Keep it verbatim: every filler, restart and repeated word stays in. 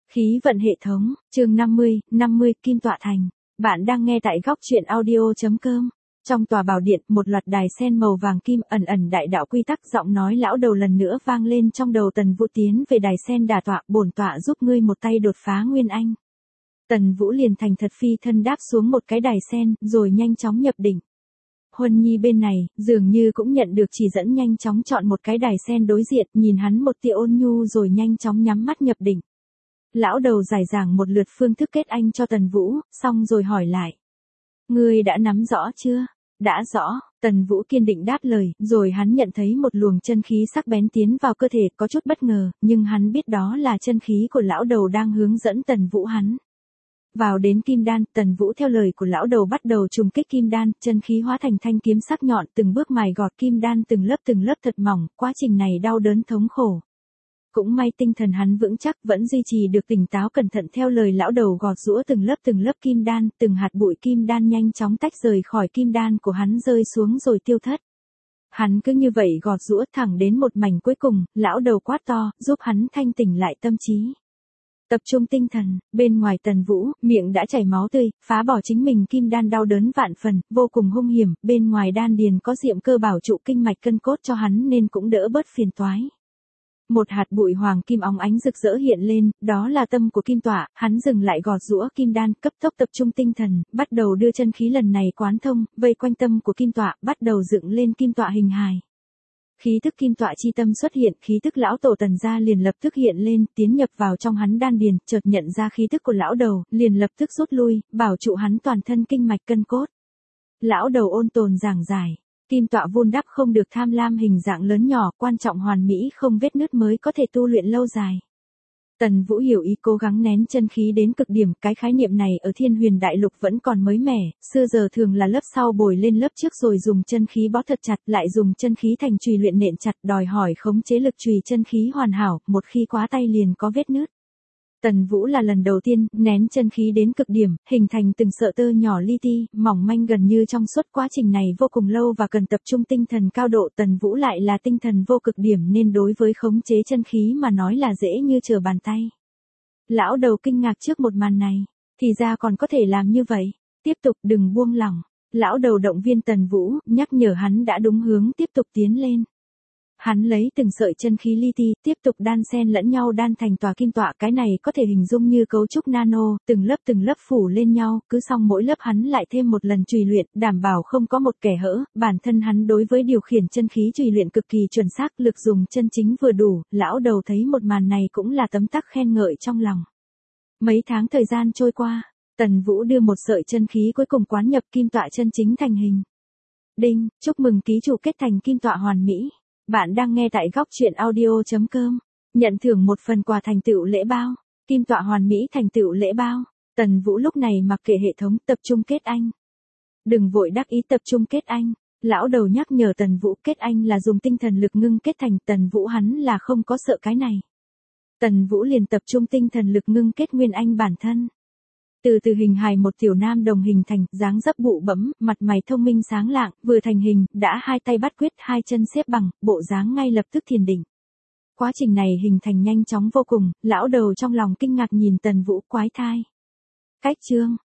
Khí vận hệ thống, chương năm mươi, năm mươi, Kim Tọa Thành. Bạn đang nghe tại góc truyện audio.com. Trong tòa bảo điện, một loạt đài sen màu vàng kim ẩn ẩn đại đạo quy tắc, giọng nói lão đầu lần nữa vang lên trong đầu Tần Vũ. Tiến về đài sen đà tọa, bổn tọa giúp ngươi một tay đột phá nguyên anh. Tần Vũ liền thành thật phi thân đáp xuống một cái đài sen, rồi nhanh chóng nhập định. Huân Nhi bên này, dường như cũng nhận được chỉ dẫn, nhanh chóng chọn một cái đài sen đối diện, nhìn hắn một tia ôn nhu rồi nhanh chóng nhắm mắt nhập định. Lão đầu giải giảng một lượt phương thức kết anh cho Tần Vũ, xong rồi hỏi lại. Ngươi đã nắm rõ chưa? Đã rõ, Tần Vũ kiên định đáp lời, rồi hắn nhận thấy một luồng chân khí sắc bén tiến vào cơ thể, có chút bất ngờ, nhưng hắn biết đó là chân khí của lão đầu đang hướng dẫn Tần Vũ hắn. Vào đến kim đan, Tần Vũ theo lời của lão đầu bắt đầu trùng kích kim đan, chân khí hóa thành thanh kiếm sắc nhọn, từng bước mài gọt kim đan từng lớp từng lớp thật mỏng, quá trình này đau đớn thống khổ. Cũng may tinh thần hắn vững chắc, vẫn duy trì được tỉnh táo, cẩn thận theo lời lão đầu gọt giũa từng lớp từng lớp kim đan, từng hạt bụi kim đan nhanh chóng tách rời khỏi kim đan của hắn rơi xuống rồi tiêu thất. Hắn cứ như vậy gọt giũa thẳng đến một mảnh cuối cùng, lão đầu quát to, giúp hắn thanh tỉnh lại tâm trí. Tập trung tinh thần, bên ngoài Tần Vũ, miệng đã chảy máu tươi, phá bỏ chính mình kim đan đau đớn vạn phần, vô cùng hung hiểm, bên ngoài đan điền có diệm cơ bảo trụ kinh mạch cân cốt cho hắn nên cũng đỡ bớt phiền toái. Một hạt bụi hoàng kim óng ánh rực rỡ hiện lên, đó là tâm của kim tọa, hắn dừng lại gọt giũa kim đan, cấp tốc tập trung tinh thần, bắt đầu đưa chân khí lần này quán thông, vây quanh tâm của kim tọa, bắt đầu dựng lên kim tọa hình hài. Khí thức kim tọa chi tâm xuất hiện, khí thức lão tổ Tần gia liền lập tức hiện lên, tiến nhập vào trong hắn đan điền, chợt nhận ra khí thức của lão đầu, liền lập tức rút lui, bảo trụ hắn toàn thân kinh mạch cân cốt. Lão đầu ôn tồn giảng giải. Kim tọa vun đắp không được tham lam hình dạng lớn nhỏ, quan trọng hoàn mỹ không vết nứt mới có thể tu luyện lâu dài. Tần Vũ hiểu ý, cố gắng nén chân khí đến cực điểm, cái khái niệm này ở Thiên Huyền Đại Lục vẫn còn mới mẻ, xưa giờ thường là lớp sau bồi lên lớp trước rồi dùng chân khí bó thật chặt, lại dùng chân khí thành chùy luyện nện chặt, đòi hỏi khống chế lực chùy chân khí hoàn hảo, một khi quá tay liền có vết nứt. Tần Vũ là lần đầu tiên nén chân khí đến cực điểm, hình thành từng sợi tơ nhỏ li ti, mỏng manh gần như trong suốt, quá trình này vô cùng lâu và cần tập trung tinh thần cao độ. Tần Vũ lại là tinh thần vô cực điểm nên đối với khống chế chân khí mà nói là dễ như trở bàn tay. Lão đầu kinh ngạc trước một màn này, thì ra còn có thể làm như vậy, tiếp tục đừng buông lỏng. Lão đầu động viên Tần Vũ, nhắc nhở hắn đã đúng hướng, tiếp tục tiến lên. Hắn lấy từng sợi chân khí li ti, tiếp tục đan xen lẫn nhau đan thành tòa kim tọa, cái này có thể hình dung như cấu trúc nano, từng lớp từng lớp phủ lên nhau, cứ xong mỗi lớp hắn lại thêm một lần chùy luyện, đảm bảo không có một kẻ hỡ, bản thân hắn đối với điều khiển chân khí chùy luyện cực kỳ chuẩn xác, lực dùng chân chính vừa đủ, lão đầu thấy một màn này cũng là tấm tắc khen ngợi trong lòng. Mấy tháng thời gian trôi qua, Tần Vũ đưa một sợi chân khí cuối cùng quán nhập kim tọa chân chính thành hình. Đinh, chúc mừng ký chủ kết thành kim tọa hoàn mỹ. Bạn đang nghe tại góc truyện audio.com. Nhận thưởng một phần quà thành tựu lễ bao. Kim tọa hoàn mỹ thành tựu lễ bao. Tần Vũ lúc này mặc kệ hệ thống, tập trung kết anh. Đừng vội đắc ý, tập trung kết anh. Lão đầu nhắc nhở Tần Vũ, kết anh là dùng tinh thần lực ngưng kết thành. Tần Vũ hắn là không có sợ cái này. Tần Vũ liền tập trung tinh thần lực ngưng kết nguyên anh bản thân. Từ từ hình hài một tiểu nam đồng hình thành, dáng dấp bụ bẫm, mặt mày thông minh sáng lạng, vừa thành hình, đã hai tay bắt quyết, hai chân xếp bằng, bộ dáng ngay lập tức thiền định. Quá trình này hình thành nhanh chóng vô cùng, lão đầu trong lòng kinh ngạc nhìn Tần Vũ, quái thai. Cách chương,